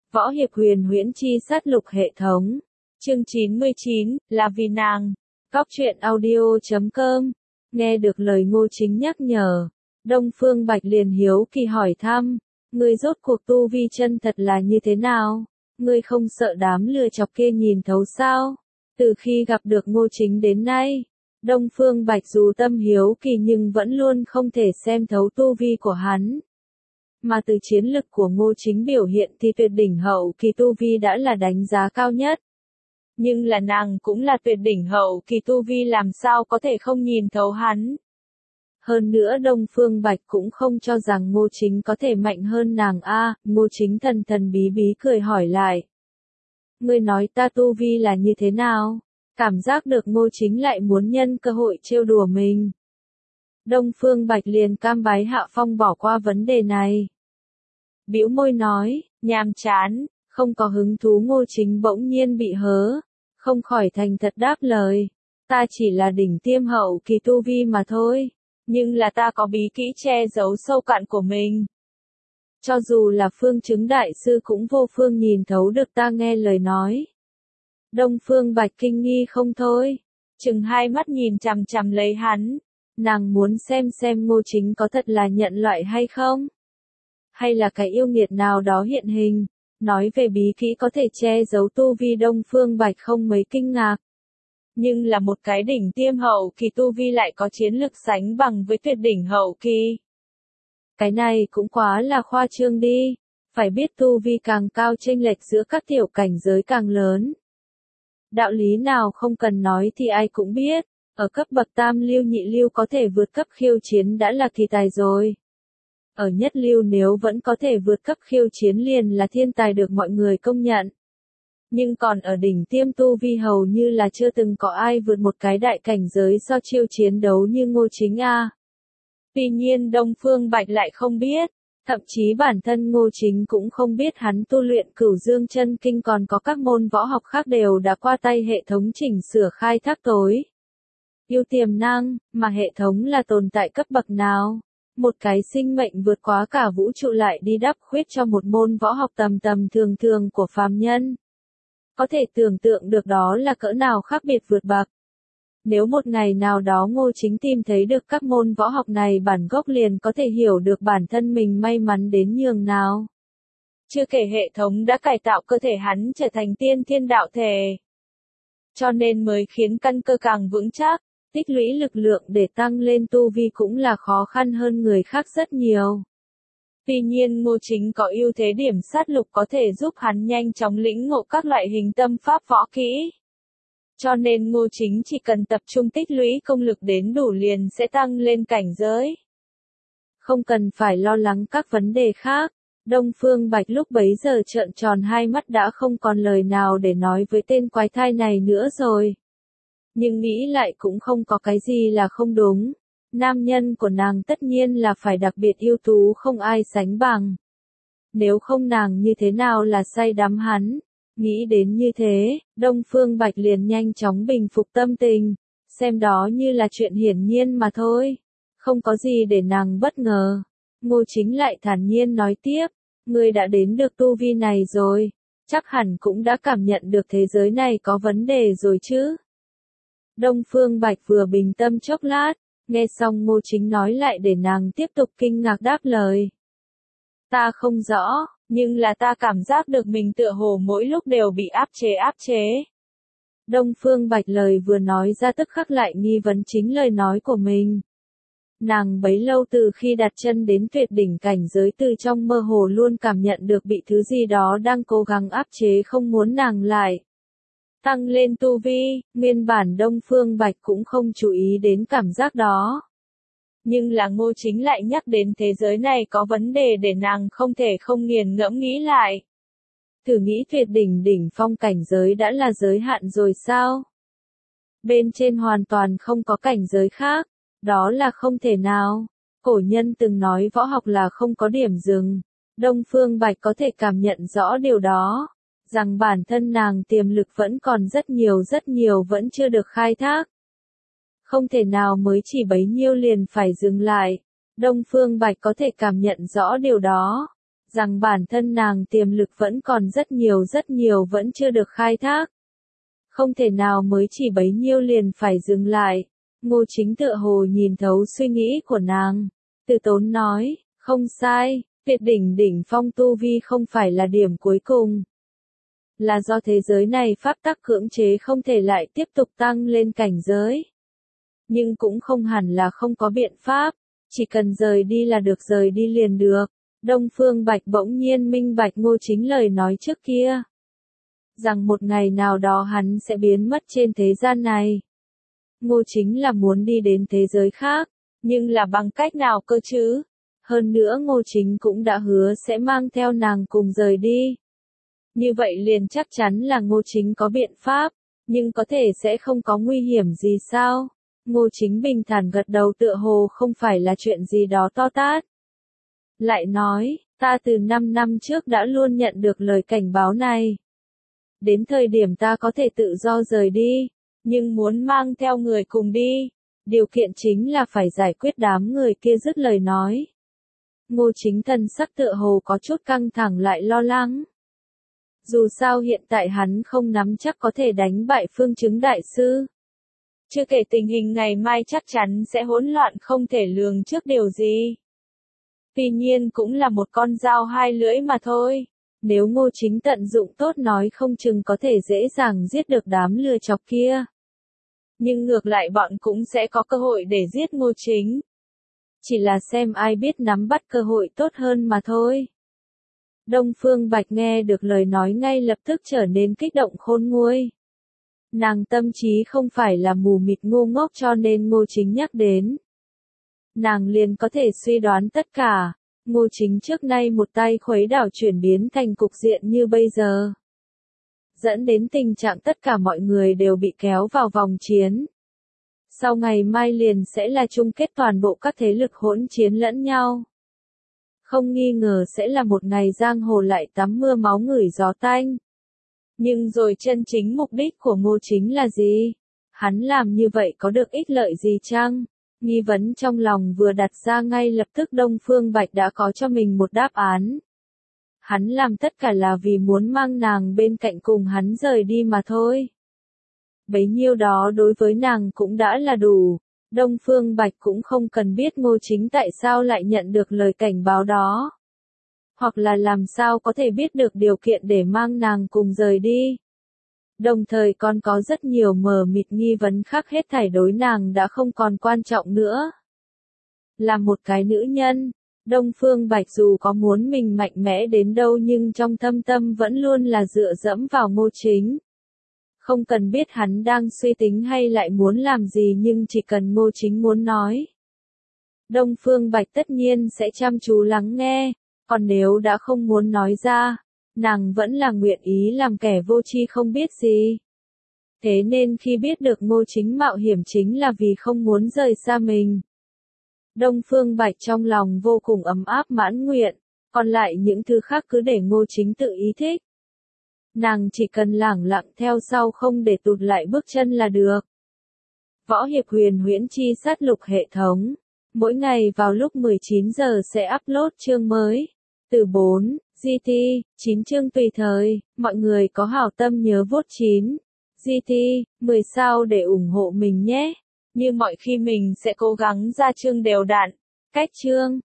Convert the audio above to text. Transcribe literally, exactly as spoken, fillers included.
Võ hiệp huyền huyễn chi sát lục hệ thống. Chương chín mươi chín, là vì nàng. Góc truyện audio chấm com. Nghe được lời Ngô Chính nhắc nhở, Đông Phương Bạch liền hiếu kỳ hỏi thăm, ngươi rốt cuộc tu vi chân thật là như thế nào? Ngươi không sợ đám lừa chọc kia nhìn thấu sao? Từ khi gặp được Ngô Chính đến nay, Đông Phương Bạch dù tâm hiếu kỳ nhưng vẫn luôn không thể xem thấu tu vi của hắn. Mà từ chiến lực của Ngô Chính biểu hiện thì tuyệt đỉnh hậu kỳ tu vi đã là đánh giá cao nhất. Nhưng là nàng cũng là tuyệt đỉnh hậu kỳ tu vi, làm sao có thể không nhìn thấu hắn. Hơn nữa Đông Phương Bạch cũng không cho rằng Ngô Chính có thể mạnh hơn nàng a. À, Ngô Chính thần thần bí bí cười hỏi lại. Ngươi nói ta tu vi là như thế nào? Cảm giác được Ngô Chính lại muốn nhân cơ hội trêu đùa mình. Đông Phương Bạch liền cam bái hạ phong bỏ qua vấn đề này. Bĩu môi nói, nhàm chán, không có hứng thú. Ngô Chính bỗng nhiên bị hớ, không khỏi thành thật đáp lời. Ta chỉ là đỉnh tiêm hậu kỳ tu vi mà thôi, nhưng là ta có bí kỹ che giấu sâu cạn của mình. Cho dù là Phương Chứng đại sư cũng vô phương nhìn thấu được ta nghe lời nói. Đông Phương Bạch kinh nghi không thôi, chừng hai mắt nhìn chằm chằm lấy hắn. Nàng muốn xem xem Ngô Chính có thật là nhận loại hay không? Hay là cái yêu nghiệt nào đó hiện hình? Nói về bí kỹ có thể che giấu tu vi, Đông Phương Bạch không mấy kinh ngạc. Nhưng là một cái đỉnh tiêm hậu kỳ tu vi lại có chiến lực sánh bằng với tuyệt đỉnh hậu kỳ. Cái này cũng quá là khoa trương đi. Phải biết tu vi càng cao chênh lệch giữa các tiểu cảnh giới càng lớn. Đạo lý nào không cần nói thì ai cũng biết. Ở cấp bậc tam lưu nhị lưu có thể vượt cấp khiêu chiến đã là kỳ tài rồi. Ở nhất lưu nếu vẫn có thể vượt cấp khiêu chiến liền là thiên tài được mọi người công nhận. Nhưng còn ở đỉnh tiêm tu vi hầu như là chưa từng có ai vượt một cái đại cảnh giới do chiêu chiến đấu như Ngô Chính a. Tuy nhiên Đông Phương Bạch lại không biết, thậm chí bản thân Ngô Chính cũng không biết hắn tu luyện Cửu Dương Chân Kinh còn có các môn võ học khác đều đã qua tay hệ thống chỉnh sửa khai thác tối. Yêu tiềm năng, mà hệ thống là tồn tại cấp bậc nào? Một cái sinh mệnh vượt quá cả vũ trụ lại đi đắp khuyết cho một môn võ học tầm tầm thường thường của phàm nhân. Có thể tưởng tượng được đó là cỡ nào khác biệt vượt bậc. Nếu một ngày nào đó Ngô Chính tìm thấy được các môn võ học này bản gốc liền có thể hiểu được bản thân mình may mắn đến nhường nào. Chưa kể hệ thống đã cải tạo cơ thể hắn trở thành tiên thiên đạo thể. Cho nên mới khiến căn cơ càng vững chắc. Tích lũy lực lượng để tăng lên tu vi cũng là khó khăn hơn người khác rất nhiều. Tuy nhiên Ngô Chính có ưu thế điểm sát lục có thể giúp hắn nhanh chóng lĩnh ngộ các loại hình tâm pháp võ kỹ. Cho nên Ngô Chính chỉ cần tập trung tích lũy công lực đến đủ liền sẽ tăng lên cảnh giới. Không cần phải lo lắng các vấn đề khác. Đông Phương Bạch lúc bấy giờ trợn tròn hai mắt đã không còn lời nào để nói với tên quái thai này nữa rồi. Nhưng nghĩ lại cũng không có cái gì là không đúng. Nam nhân của nàng tất nhiên là phải đặc biệt ưu tú không ai sánh bằng. Nếu không nàng như thế nào là say đắm hắn. Nghĩ đến như thế, Đông Phương Bạch liền nhanh chóng bình phục tâm tình. Xem đó như là chuyện hiển nhiên mà thôi. Không có gì để nàng bất ngờ. Ngô Chính lại thản nhiên nói tiếp. Ngươi đã đến được tu vi này rồi. Chắc hẳn cũng đã cảm nhận được thế giới này có vấn đề rồi chứ. Đông Phương Bạch vừa bình tâm chốc lát, nghe xong Ngô Chính nói lại để nàng tiếp tục kinh ngạc đáp lời. Ta không rõ, nhưng là ta cảm giác được mình tựa hồ mỗi lúc đều bị áp chế áp chế. Đông Phương Bạch lời vừa nói ra tức khắc lại nghi vấn chính lời nói của mình. Nàng bấy lâu từ khi đặt chân đến tuyệt đỉnh cảnh giới từ trong mơ hồ luôn cảm nhận được bị thứ gì đó đang cố gắng áp chế không muốn nàng lại. Tăng lên tu vi, nguyên bản Đông Phương Bạch cũng không chú ý đến cảm giác đó. Nhưng là Ngô Chính lại nhắc đến thế giới này có vấn đề để nàng không thể không nghiền ngẫm nghĩ lại. Thử nghĩ tuyệt đỉnh đỉnh phong cảnh giới đã là giới hạn rồi sao? Bên trên hoàn toàn không có cảnh giới khác, đó là không thể nào. Cổ nhân từng nói võ học là không có điểm dừng. Đông Phương Bạch có thể cảm nhận rõ điều đó. Rằng bản thân nàng tiềm lực vẫn còn rất nhiều rất nhiều vẫn chưa được khai thác. Không thể nào mới chỉ bấy nhiêu liền phải dừng lại. Đông Phương Bạch có thể cảm nhận rõ điều đó. rằng bản thân nàng tiềm lực vẫn còn rất nhiều rất nhiều vẫn chưa được khai thác. Không thể nào mới chỉ bấy nhiêu liền phải dừng lại. Ngô Chính tựa hồ nhìn thấu suy nghĩ của nàng. Từ Tốn nói, không sai, tuyệt đỉnh đỉnh phong tu vi không phải là điểm cuối cùng. Là do thế giới này pháp tắc cưỡng chế không thể lại tiếp tục tăng lên cảnh giới. Nhưng cũng không hẳn là không có biện pháp, chỉ cần rời đi là được, rời đi liền được. Đông Phương Bạch bỗng nhiên minh bạch Ngô Chính lời nói trước kia. Rằng một ngày nào đó hắn sẽ biến mất trên thế gian này. Ngô Chính là muốn đi đến thế giới khác, nhưng là bằng cách nào cơ chứ? Hơn nữa Ngô Chính cũng đã hứa sẽ mang theo nàng cùng rời đi. Như vậy liền chắc chắn là Ngô Chính có biện pháp, nhưng có thể sẽ không có nguy hiểm gì sao? Ngô Chính bình thản gật đầu tựa hồ không phải là chuyện gì đó to tát. Lại nói, ta từ năm năm trước đã luôn nhận được lời cảnh báo này. Đến thời điểm ta có thể tự do rời đi, nhưng muốn mang theo người cùng đi. Điều kiện chính là phải giải quyết đám người kia. Dứt lời nói. Ngô Chính thần sắc tựa hồ có chút căng thẳng lại lo lắng. Dù sao hiện tại hắn không nắm chắc có thể đánh bại Phương Chứng đại sư. Chưa kể tình hình ngày mai chắc chắn sẽ hỗn loạn không thể lường trước điều gì. Tuy nhiên cũng là một con dao hai lưỡi mà thôi. Nếu Ngô Chính tận dụng tốt nói không chừng có thể dễ dàng giết được đám lừa chọc kia. Nhưng ngược lại bọn cũng sẽ có cơ hội để giết Ngô Chính. Chỉ là xem ai biết nắm bắt cơ hội tốt hơn mà thôi. Đông Phương Bạch nghe được lời nói ngay lập tức trở nên kích động khôn nguôi. Nàng tâm trí không phải là mù mịt ngu ngốc cho nên Ngô Chính nhắc đến. Nàng liền có thể suy đoán tất cả. Ngô Chính trước nay một tay khuấy đảo chuyển biến thành cục diện như bây giờ. Dẫn đến tình trạng tất cả mọi người đều bị kéo vào vòng chiến. Sau ngày mai liền sẽ là chung kết toàn bộ các thế lực hỗn chiến lẫn nhau. Không nghi ngờ sẽ là một ngày giang hồ lại tắm mưa máu ngửi gió tanh. Nhưng rồi chân chính mục đích của Ngô Chính là gì? Hắn làm như vậy có được ích lợi gì chăng? Nghi vấn trong lòng vừa đặt ra ngay lập tức Đông Phương Bạch đã có cho mình một đáp án. Hắn làm tất cả là vì muốn mang nàng bên cạnh cùng hắn rời đi mà thôi. Bấy nhiêu đó đối với nàng cũng đã là đủ. Đông Phương Bạch cũng không cần biết Ngô Chính tại sao lại nhận được lời cảnh báo đó. Hoặc là làm sao có thể biết được điều kiện để mang nàng cùng rời đi. Đồng thời còn có rất nhiều mờ mịt nghi vấn khác, hết thảy đối nàng đã không còn quan trọng nữa. Là một cái nữ nhân, Đông Phương Bạch dù có muốn mình mạnh mẽ đến đâu nhưng trong thâm tâm vẫn luôn là dựa dẫm vào Ngô Chính. Không cần biết hắn đang suy tính hay lại muốn làm gì nhưng chỉ cần Ngô Chính muốn nói. Đông Phương Bạch tất nhiên sẽ chăm chú lắng nghe, còn nếu đã không muốn nói ra, nàng vẫn là nguyện ý làm kẻ vô tri không biết gì. Thế nên khi biết được Ngô Chính mạo hiểm chính là vì không muốn rời xa mình. Đông Phương Bạch trong lòng vô cùng ấm áp mãn nguyện, còn lại những thứ khác cứ để Ngô Chính tự ý thích. Nàng chỉ cần lẳng lặng theo sau không để tụt lại bước chân là được. Võ Hiệp Huyền Huyễn Chi Sát Lục hệ thống. Mỗi ngày vào lúc mười chín giờ sẽ upload chương mới. Từ bốn, giê tê, chín chương tùy thời, mọi người có hảo tâm nhớ vote chín, giê tê, mười sao để ủng hộ mình nhé. Như mọi khi mình sẽ cố gắng ra chương đều đặn, cách chương.